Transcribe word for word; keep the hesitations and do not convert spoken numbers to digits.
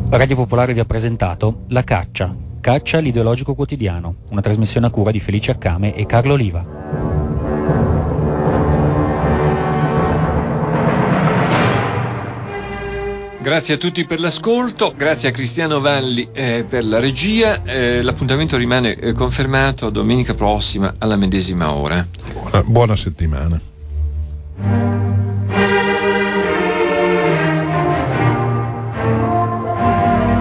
Radio Popolare vi ha presentato La Caccia, Caccia l'ideologico quotidiano, una trasmissione a cura di Felice Accame e Carlo Oliva. Grazie a tutti per l'ascolto, grazie a Cristiano Valli eh, per la regia, eh, l'appuntamento rimane eh, confermato domenica prossima alla medesima ora. Buona, buona settimana.